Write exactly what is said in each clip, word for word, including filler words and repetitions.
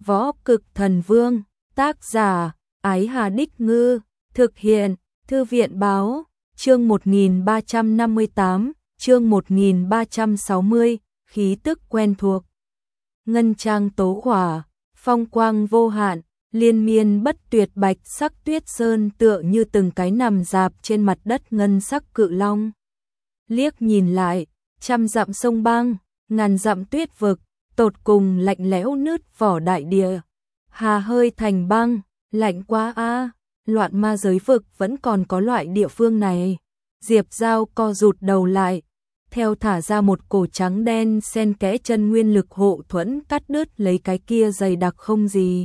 Võ Cực Thần Vương, tác giả, Ái Hà Đích Ngư, thực hiện, Thư viện Báo, chương một nghìn ba trăm năm mươi tám, chương một nghìn ba trăm sáu mươi, khí tức quen thuộc. Ngân trang tố hỏa, phong quang vô hạn, liên miên bất tuyệt bạch sắc tuyết sơn tựa như từng cái nằm dạp trên mặt đất ngân sắc cự long. Liếc nhìn lại, trăm dặm sông băng, ngàn dặm tuyết vực, tột cùng lạnh lẽo nứt vỏ đại địa. Hà hơi thành băng, lạnh quá a, loạn ma giới vực vẫn còn có loại địa phương này. Diệp Giao co rụt đầu lại, theo thả ra một cổ trắng đen xen kẽ chân nguyên lực hộ thuẫn cắt đứt lấy cái kia dày đặc không gì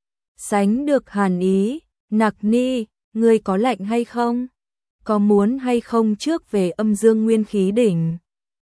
sánh được hàn ý. Nặc Ni, ngươi có lạnh hay không? Có muốn hay không trước về âm dương nguyên khí đỉnh?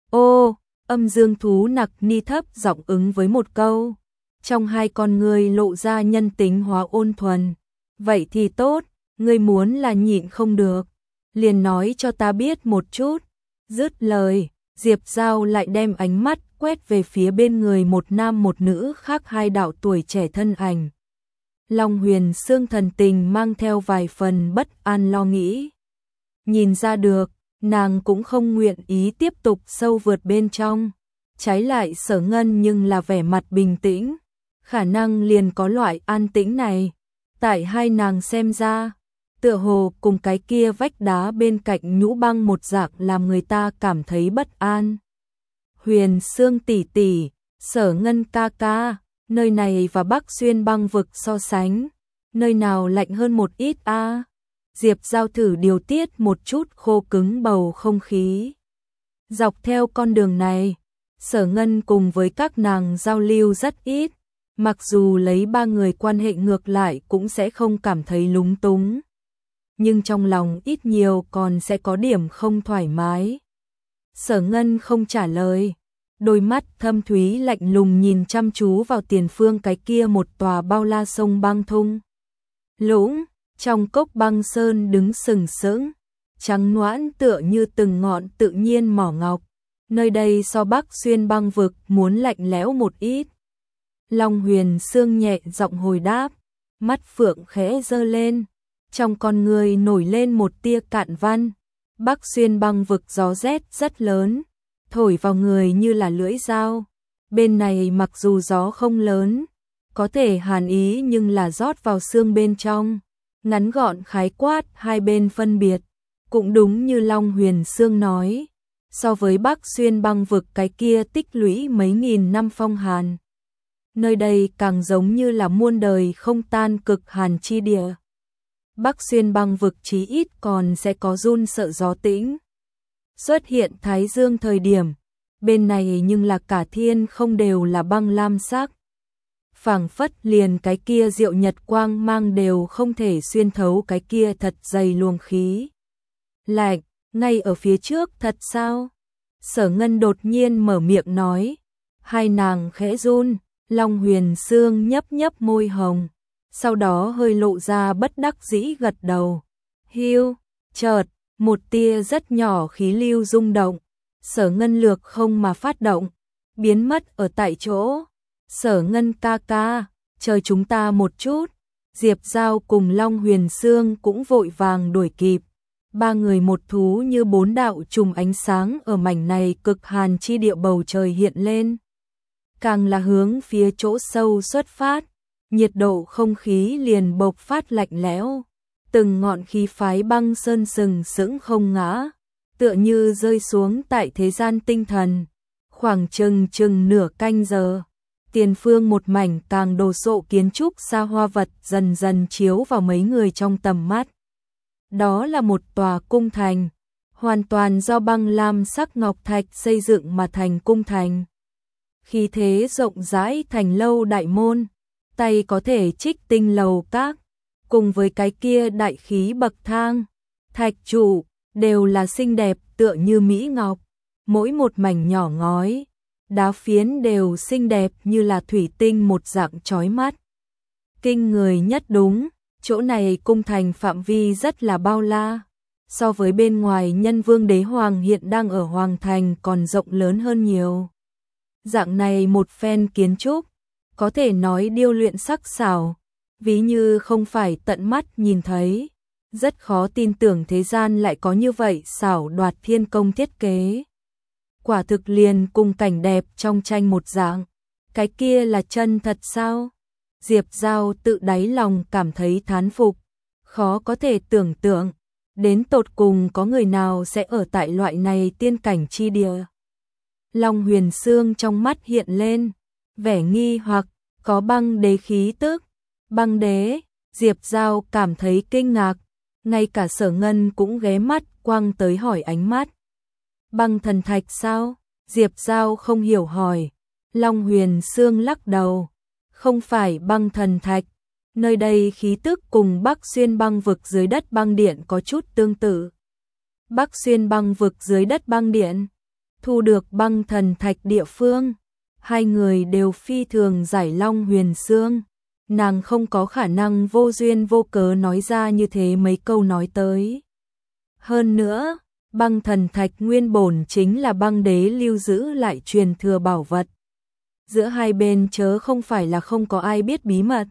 Ô, âm dương thú Nặc Ni thấp giọng ứng với một câu. Trong hai con ngươi lộ ra nhân tính hóa ôn thuần. Vậy thì tốt, ngươi muốn là nhịn không được, liền nói cho ta biết một chút. Dứt lời, Diệp Giao lại đem ánh mắt quét về phía bên người một nam một nữ khác hai đạo tuổi trẻ thân ảnh. Long Huyền Sương thần tình mang theo vài phần bất an lo nghĩ. Nhìn ra được, nàng cũng không nguyện ý tiếp tục sâu vượt bên trong. Trái lại Sở Ngân nhưng là vẻ mặt bình tĩnh. Khả năng liền có loại an tĩnh này. Tại hai nàng xem ra, tựa hồ cùng cái kia vách đá bên cạnh nhũ băng một dạng làm người ta cảm thấy bất an. Huyền Sương tỷ tỷ, Sở Ngân ca ca, nơi này và Bắc Xuyên băng vực so sánh, nơi nào lạnh hơn một ít a? À? Diệp Giao thử điều tiết một chút khô cứng bầu không khí. Dọc theo con đường này, Sở Ngân cùng với các nàng giao lưu rất ít, mặc dù lấy ba người quan hệ ngược lại cũng sẽ không cảm thấy lúng túng. Nhưng trong lòng ít nhiều còn sẽ có điểm không thoải mái. Sở Ngân không trả lời, đôi mắt thâm thúy lạnh lùng nhìn chăm chú vào tiền phương cái kia một tòa bao la sông băng thung lũng, trong cốc băng sơn đứng sừng sững, trắng noãn tựa như từng ngọn tự nhiên mỏ ngọc. Nơi đây so Bắc Xuyên băng vực muốn lạnh lẽo một ít. Long Huyền Sương nhẹ giọng hồi đáp, mắt phượng khẽ giơ lên, trong con người nổi lên một tia cạn văn. Bắc Xuyên băng vực gió rét rất lớn, thổi vào người như là lưỡi dao. Bên này mặc dù gió không lớn, có thể hàn ý nhưng là rót vào xương bên trong. Ngắn gọn khái quát hai bên phân biệt, cũng đúng như Long Huyền Sương nói, so với Bắc Xuyên băng vực cái kia tích lũy mấy nghìn năm phong hàn, nơi đây càng giống như là muôn đời không tan cực hàn chi địa. Bắc Xuyên băng vực chí ít còn sẽ có run sợ gió tĩnh. Xuất hiện thái dương thời điểm, bên này nhưng là cả thiên không đều là băng lam sắc. Phảng phất liền cái kia diệu nhật quang mang đều không thể xuyên thấu cái kia thật dày luồng khí. Lạnh, ngay ở phía trước thật sao? Sở Ngân đột nhiên mở miệng nói. Hai nàng khẽ run, Long Huyền Sương nhấp nhấp môi hồng, sau đó hơi lộ ra bất đắc dĩ gật đầu. Hiu, chợt, một tia rất nhỏ khí lưu rung động, Sở Ngân lược không mà phát động, biến mất ở tại chỗ. Sở Ngân ca ca, chờ chúng ta một chút. Diệp Giao cùng Long Huyền Sương cũng vội vàng đuổi kịp. Ba người một thú như bốn đạo trùm ánh sáng ở mảnh này cực hàn chi địa bầu trời hiện lên. Càng là hướng phía chỗ sâu xuất phát, nhiệt độ không khí liền bộc phát lạnh lẽo. Từng ngọn khí phái băng sơn sừng sững không ngã, tựa như rơi xuống tại thế gian tinh thần. Khoảng chừng chừng nửa canh giờ, tiền phương một mảnh càng đồ sộ kiến trúc xa hoa vật dần dần chiếu vào mấy người trong tầm mắt. Đó là một tòa cung thành, hoàn toàn do băng lam sắc ngọc thạch xây dựng mà thành cung thành. Khí thế rộng rãi thành lâu đại môn, tay có thể trích tinh lầu các, cùng với cái kia đại khí bậc thang, thạch trụ, đều là xinh đẹp tựa như mỹ ngọc. Mỗi một mảnh nhỏ ngói, đá phiến đều xinh đẹp như là thủy tinh một dạng chói mắt. Kinh người nhất đúng, chỗ này cung thành phạm vi rất là bao la, so với bên ngoài Nhân Vương Đế Hoàng hiện đang ở Hoàng Thành còn rộng lớn hơn nhiều. Dạng này một phen kiến trúc, có thể nói điêu luyện sắc sảo, ví như không phải tận mắt nhìn thấy, rất khó tin tưởng thế gian lại có như vậy xảo đoạt thiên công thiết kế. Quả thực liền cùng cảnh đẹp trong tranh một dạng, cái kia là chân thật sao? Diệp Giao tự đáy lòng cảm thấy thán phục, khó có thể tưởng tượng, đến tột cùng có người nào sẽ ở tại loại này tiên cảnh chi địa. Long Huyền Sương trong mắt hiện lên vẻ nghi hoặc, có băng đế khí tức. Băng đế, Diệp Giao cảm thấy kinh ngạc, ngay cả Sở Ngân cũng ghé mắt quăng tới hỏi ánh mắt. Băng thần thạch sao? Diệp Giao không hiểu hỏi. Long Huyền Sương lắc đầu, không phải băng thần thạch, nơi đây khí tức cùng Bắc Xuyên băng vực dưới đất băng điện có chút tương tự. Bắc Xuyên băng vực dưới đất băng điện, thu được băng thần thạch địa phương, hai người đều phi thường giải Long Huyền Sương. Nàng không có khả năng vô duyên vô cớ nói ra như thế mấy câu nói tới. Hơn nữa, băng thần thạch nguyên bổn chính là băng đế lưu giữ lại truyền thừa bảo vật. Giữa hai bên chớ không phải là không có ai biết bí mật.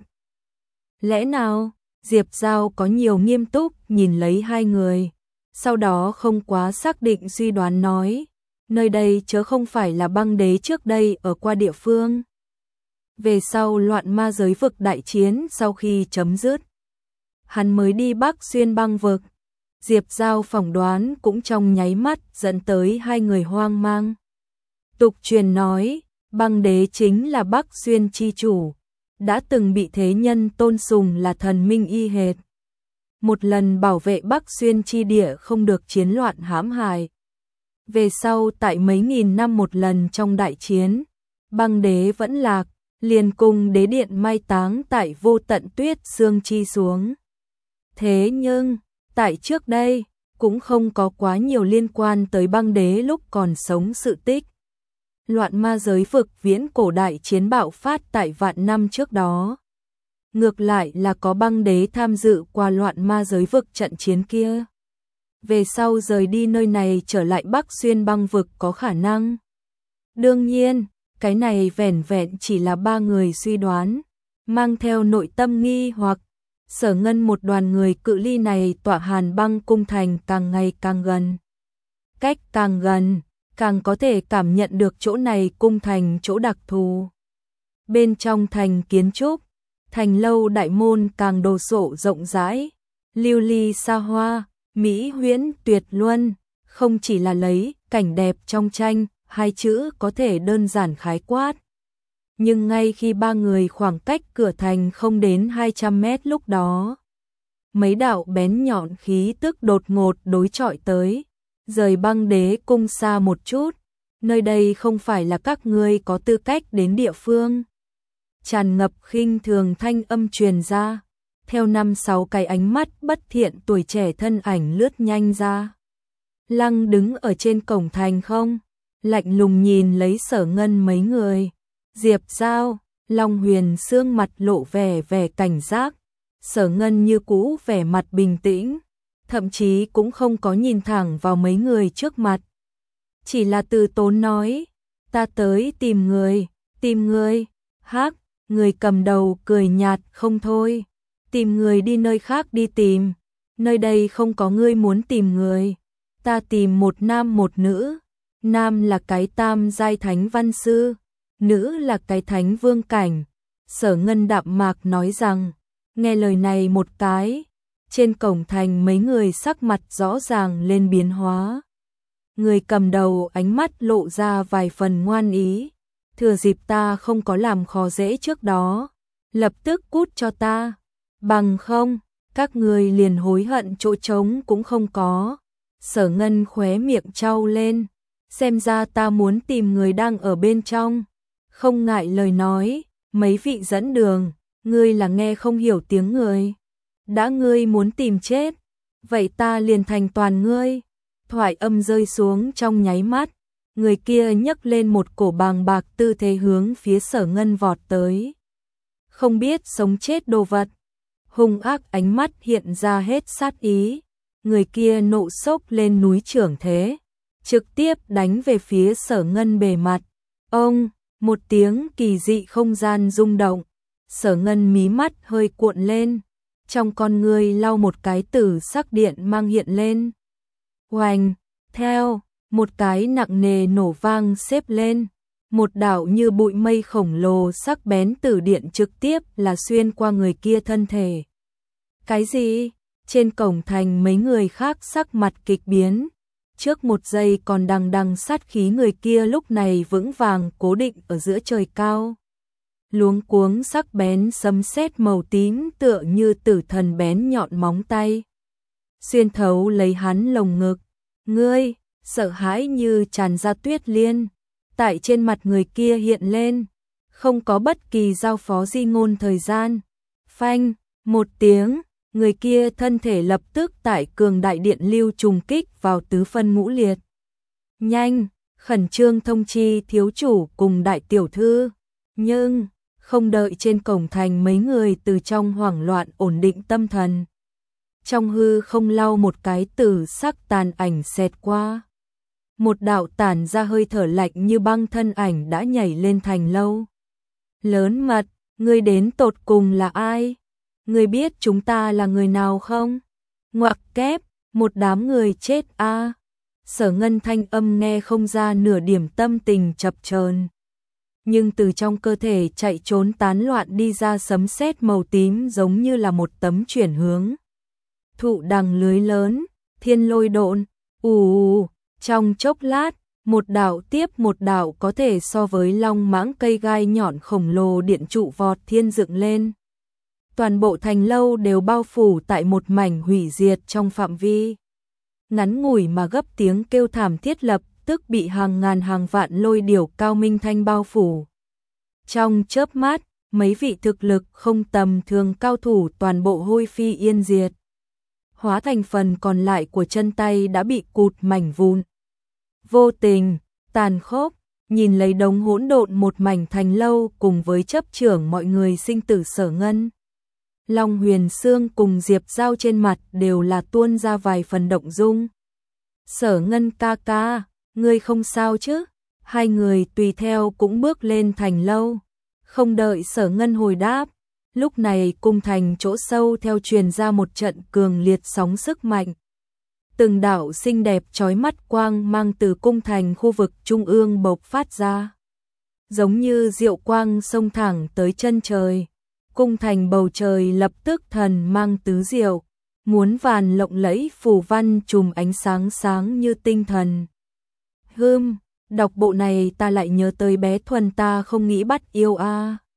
Lẽ nào? Diệp Giao có nhiều nghiêm túc nhìn lấy hai người, sau đó không quá xác định suy đoán nói, nơi đây chớ không phải là băng đế trước đây ở qua địa phương. Về sau loạn ma giới vực đại chiến sau khi chấm dứt, hắn mới đi Bắc Xuyên băng vực. Diệp Giao phỏng đoán cũng trong nháy mắt dẫn tới hai người hoang mang. Tục truyền nói, băng đế chính là Bắc Xuyên chi chủ, đã từng bị thế nhân tôn sùng là thần minh y hệt. Một lần bảo vệ Bắc Xuyên chi địa không được chiến loạn hãm hại. Về sau tại mấy nghìn năm một lần trong đại chiến, băng đế vẫn lạc, liền cùng đế điện mai táng tại vô tận tuyết sương chi xuống. Thế nhưng, tại trước đây, cũng không có quá nhiều liên quan tới băng đế lúc còn sống sự tích. Loạn ma giới vực viễn cổ đại chiến bạo phát tại vạn năm trước đó. Ngược lại là có băng đế tham dự qua loạn ma giới vực trận chiến kia. Về sau rời đi nơi này trở lại Bắc Xuyên băng vực có khả năng. Đương nhiên, cái này vẻn vẹn chỉ là ba người suy đoán, mang theo nội tâm nghi hoặc. Sở Ngân một đoàn người cự ly này tọa Hàn Băng cung thành càng ngày càng gần. Cách càng gần, càng có thể cảm nhận được chỗ này cung thành chỗ đặc thù. Bên trong thành kiến trúc, thành lâu đại môn càng đồ sộ rộng rãi, lưu ly xa hoa, mỹ huyễn tuyệt luân, không chỉ là lấy cảnh đẹp trong tranh, hai chữ có thể đơn giản khái quát. Nhưng ngay khi ba người khoảng cách cửa thành không đến hai trăm mét lúc đó, mấy đạo bén nhọn khí tức đột ngột đối chọi tới, rời băng đế cung xa một chút, nơi đây không phải là các ngươi có tư cách đến địa phương. Tràn ngập khinh thường thanh âm truyền ra, theo năm sáu cái ánh mắt bất thiện tuổi trẻ thân ảnh lướt nhanh ra. Lăng đứng ở trên cổng thành không, lạnh lùng nhìn lấy Sở Ngân mấy người. Diệp Giao, Long Huyền Sương mặt lộ vẻ vẻ cảnh giác, Sở Ngân như cũ vẻ mặt bình tĩnh, thậm chí cũng không có nhìn thẳng vào mấy người trước mặt. Chỉ là từ tốn nói, ta tới tìm người, tìm người, hắc, người cầm đầu cười nhạt không thôi, tìm người đi nơi khác đi tìm, nơi đây không có ngươi muốn tìm người, ta tìm một nam một nữ, nam là cái tam giai thánh văn sư, nữ là cái thánh vương cảnh. Sở Ngân đạm mạc nói rằng, nghe lời này một cái, trên cổng thành mấy người sắc mặt rõ ràng lên biến hóa. Người cầm đầu ánh mắt lộ ra vài phần ngoan ý, thừa dịp ta không có làm khó dễ trước đó, lập tức cút cho ta, bằng không, các người liền hối hận chỗ trống cũng không có. Sở Ngân khóe miệng trao lên, xem ra ta muốn tìm người đang ở bên trong. Không ngại lời nói, mấy vị dẫn đường, ngươi là nghe không hiểu tiếng người. Đã ngươi muốn tìm chết, vậy ta liền thành toàn ngươi. Thoại âm rơi xuống trong nháy mắt, người kia nhấc lên một cổ bàng bạc tư thế hướng phía Sở Ngân vọt tới. Không biết sống chết đồ vật, hung ác ánh mắt hiện ra hết sát ý. Người kia nộ sốc lên núi trưởng thế, trực tiếp đánh về phía Sở Ngân bề mặt. Ông, Một tiếng kỳ dị không gian rung động, Sở Ngân mí mắt hơi cuộn lên, trong con ngươi lau một cái tử sắc điện mang hiện lên. Oành, theo, một cái nặng nề nổ vang xếp lên, một đạo như bụi mây khổng lồ sắc bén tử điện trực tiếp là xuyên qua người kia thân thể. Cái gì? Trên cổng thành mấy người khác sắc mặt kịch biến, trước một giây còn đằng đằng sát khí người kia lúc này vững vàng cố định ở giữa trời cao. Luống cuống sắc bén sấm sét màu tím tựa như tử thần bén nhọn móng tay. Xuyên thấu lấy hắn lồng ngực, ngươi, sợ hãi như tràn ra tuyết liên, tại trên mặt người kia hiện lên, không có bất kỳ giao phó di ngôn thời gian. Phanh, một tiếng, người kia thân thể lập tức tại cường đại điện lưu trùng kích vào tứ phân ngũ liệt. Nhanh, khẩn trương thông chi thiếu chủ cùng đại tiểu thư, nhưng không đợi trên cổng thành mấy người từ trong hoảng loạn ổn định tâm thần. Trong hư không lau một cái tử sắc tàn ảnh xẹt qua. Một đạo tản ra hơi thở lạnh như băng thân ảnh đã nhảy lên thành lâu. Lớn mật, ngươi đến tột cùng là ai? Ngươi biết chúng ta là người nào không? Ngoặc kép, một đám người chết a. À. Sở Ngân thanh âm nghe không ra nửa điểm tâm tình chập chờn. Nhưng từ trong cơ thể chạy trốn tán loạn đi ra sấm sét màu tím giống như là một tấm chuyển hướng. Thụ đằng lưới lớn, thiên lôi độn, ù, trong chốc lát, một đạo tiếp một đạo có thể so với long mãng cây gai nhọn khổng lồ điện trụ vọt thiên dựng lên. Toàn bộ thành lâu đều bao phủ tại một mảnh hủy diệt trong phạm vi. Ngắn ngủi mà gấp tiếng kêu thảm thiết lập tức bị hàng ngàn hàng vạn lôi điểu cao minh thanh bao phủ. Trong chớp mắt, mấy vị thực lực không tầm thường cao thủ toàn bộ hôi phi yên diệt. Hóa thành phần còn lại của chân tay đã bị cụt mảnh vụn. Vô tình, tàn khốc, nhìn lấy đống hỗn độn một mảnh thành lâu cùng với chấp trưởng mọi người sinh tử Sở Ngân. Long Huyền Sương cùng Diệp Giao trên mặt đều là tuôn ra vài phần động dung. Sở Ngân ca ca, ngươi không sao chứ? Hai người tùy theo cũng bước lên thành lâu. Không đợi Sở Ngân hồi đáp, lúc này cung thành chỗ sâu theo truyền ra một trận cường liệt sóng sức mạnh. Từng đạo xinh đẹp chói mắt quang mang từ cung thành khu vực trung ương bộc phát ra. Giống như diệu quang xông thẳng tới chân trời. Cung thành bầu trời lập tức thần mang tứ diệu, muốn vàn lộng lẫy phù văn trùm ánh sáng sáng như tinh thần. Hưm, đọc bộ này ta lại nhớ tới bé Thuần ta không nghĩ bắt yêu a. À.